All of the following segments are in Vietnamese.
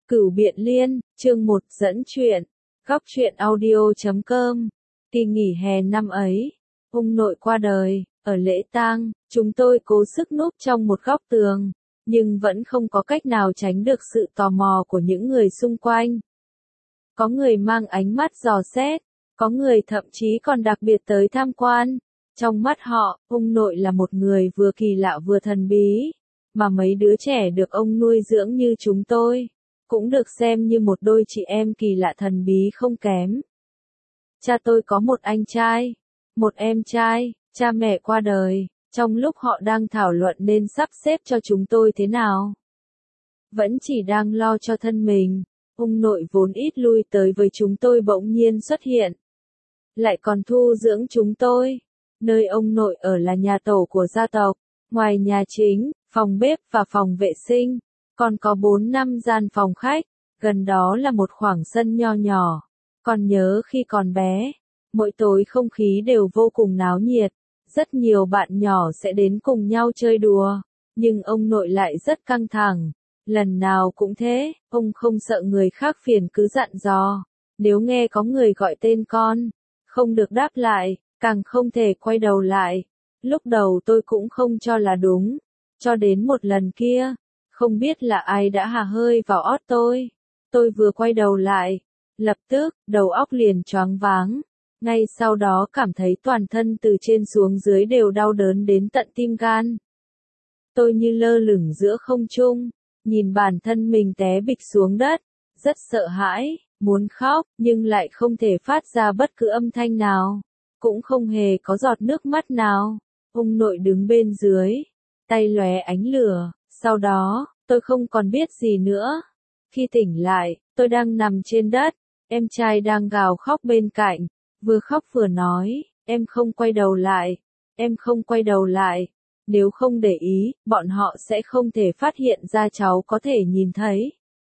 Cửu Biện Liên, chương 1 dẫn chuyện, góc truyện audio.com. Kỳ nghỉ hè năm ấy, ông nội qua đời, ở lễ tang, chúng tôi cố sức núp trong một góc tường, nhưng vẫn không có cách nào tránh được sự tò mò của những người xung quanh. Có người mang ánh mắt dò xét, có người thậm chí còn đặc biệt tới tham quan. Trong mắt họ, ông nội là một người vừa kỳ lạ vừa thần bí, mà mấy đứa trẻ được ông nuôi dưỡng như chúng tôi cũng được xem như một đôi chị em kỳ lạ thần bí không kém. Cha tôi có một anh trai, một em trai, cha mẹ qua đời, trong lúc họ đang thảo luận nên sắp xếp cho chúng tôi thế nào. Vẫn chỉ đang lo cho thân mình, ông nội vốn ít lui tới với chúng tôi bỗng nhiên xuất hiện. Lại còn thu dưỡng chúng tôi. Nơi ông nội ở là nhà tổ của gia tộc, ngoài nhà chính, phòng bếp và phòng vệ sinh, còn có 4-5 gian phòng khách, gần đó là một khoảng sân nho nhỏ. Còn nhớ khi còn bé, mỗi tối không khí đều vô cùng náo nhiệt, rất nhiều bạn nhỏ sẽ đến cùng nhau chơi đùa, nhưng ông nội lại rất căng thẳng. Lần nào cũng thế, ông không sợ người khác phiền cứ dặn dò, nếu nghe có người gọi tên con, không được đáp lại, càng không thể quay đầu lại. Lúc đầu tôi cũng không cho là đúng, cho đến một lần kia, không biết là ai đã hà hơi vào ót tôi. Tôi vừa quay đầu lại, lập tức, đầu óc liền choáng váng. Ngay sau đó cảm thấy toàn thân từ trên xuống dưới đều đau đớn đến tận tim gan. Tôi như lơ lửng giữa không trung, nhìn bản thân mình té bịch xuống đất, rất sợ hãi, muốn khóc, nhưng lại không thể phát ra bất cứ âm thanh nào, cũng không hề có giọt nước mắt nào. Ông nội đứng bên dưới, tay lóe ánh lửa, sau đó, tôi không còn biết gì nữa. Khi tỉnh lại, tôi đang nằm trên đất, em trai đang gào khóc bên cạnh, vừa khóc vừa nói, em không quay đầu lại, em không quay đầu lại. Nếu không để ý, bọn họ sẽ không thể phát hiện ra cháu có thể nhìn thấy.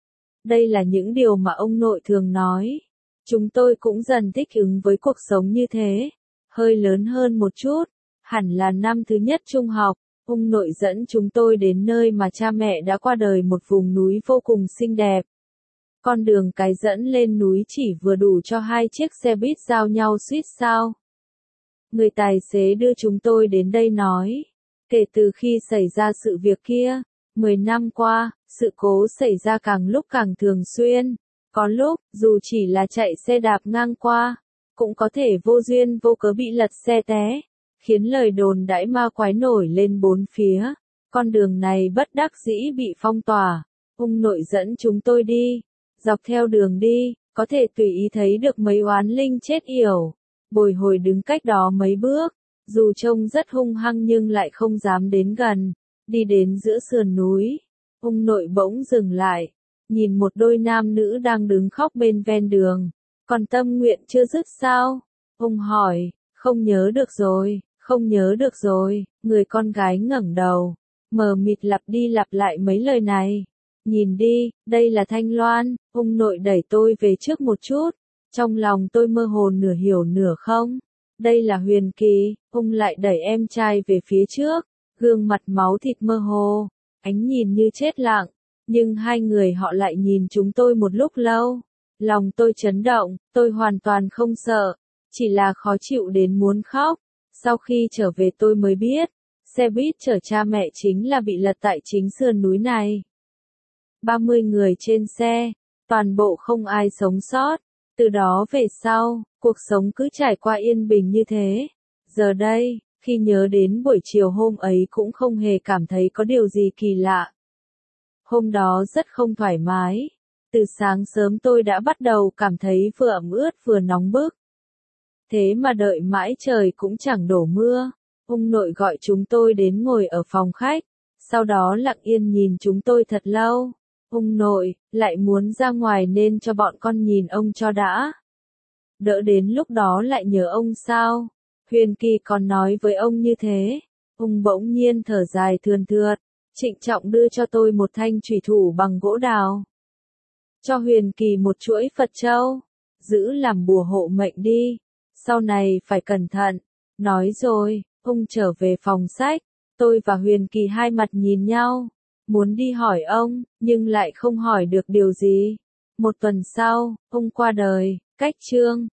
Đây là những điều mà ông nội thường nói. Chúng tôi cũng dần thích ứng với cuộc sống như thế. Hơi lớn hơn một chút, hẳn là năm thứ nhất trung học, ông nội dẫn chúng tôi đến nơi mà cha mẹ đã qua đời, một vùng núi vô cùng xinh đẹp. Con đường cái dẫn lên núi chỉ vừa đủ cho 2 chiếc xe buýt giao nhau suýt sao. Người tài xế đưa chúng tôi đến đây nói, kể từ khi xảy ra sự việc kia, 10 năm qua, sự cố xảy ra càng lúc càng thường xuyên. Có lúc, dù chỉ là chạy xe đạp ngang qua, cũng có thể vô duyên vô cớ bị lật xe té, khiến lời đồn đãi ma quái nổi lên bốn phía. Con đường này bất đắc dĩ bị phong tỏa. Ông nội dẫn chúng tôi đi. Dọc theo đường đi, có thể tùy ý thấy được mấy oán linh chết yểu, bồi hồi đứng cách đó mấy bước. Dù trông rất hung hăng nhưng lại không dám đến gần. Đi đến giữa sườn núi, ông nội bỗng dừng lại, nhìn một đôi nam nữ đang đứng khóc bên ven đường. Còn tâm nguyện chưa dứt sao? Ông hỏi, không nhớ được rồi, không nhớ được rồi. Người con gái ngẩng đầu, mờ mịt lặp đi lặp lại mấy lời này. Nhìn đi, đây là Thanh Loan. Ông nội đẩy tôi về trước một chút. Trong lòng tôi mơ hồ nửa hiểu nửa không. Đây là Huyền Kỳ. Ông lại đẩy em trai về phía trước, gương mặt máu thịt mơ hồ, ánh nhìn như chết lặng. Nhưng hai người họ lại nhìn chúng tôi một lúc lâu. Lòng tôi chấn động, tôi hoàn toàn không sợ, chỉ là khó chịu đến muốn khóc. Sau khi trở về tôi mới biết, xe buýt chở cha mẹ chính là bị lật tại chính sườn núi này. 30 người trên xe, toàn bộ không ai sống sót. Từ đó về sau, cuộc sống cứ trải qua yên bình như thế. Giờ đây, khi nhớ đến buổi chiều hôm ấy cũng không hề cảm thấy có điều gì kỳ lạ. Hôm đó rất không thoải mái. Từ sáng sớm tôi đã bắt đầu cảm thấy vừa ẩm ướt vừa nóng bức. Thế mà đợi mãi trời cũng chẳng đổ mưa. Ông nội gọi chúng tôi đến ngồi ở phòng khách, sau đó lặng yên nhìn chúng tôi thật lâu. Ông nội, lại muốn ra ngoài nên cho bọn con nhìn ông cho đã. Đỡ đến lúc đó lại nhớ ông sao? Huyền Kỳ còn nói với ông như thế. Ông bỗng nhiên thở dài thườn thượt, trịnh trọng đưa cho tôi một thanh chùy thủ bằng gỗ đào. Cho Huyền Kỳ một chuỗi Phật châu, giữ làm bùa hộ mệnh đi, sau này phải cẩn thận. Nói rồi, ông trở về phòng sách, tôi và Huyền Kỳ hai mặt nhìn nhau, muốn đi hỏi ông, nhưng lại không hỏi được điều gì. Một tuần sau, ông qua đời, cách chương.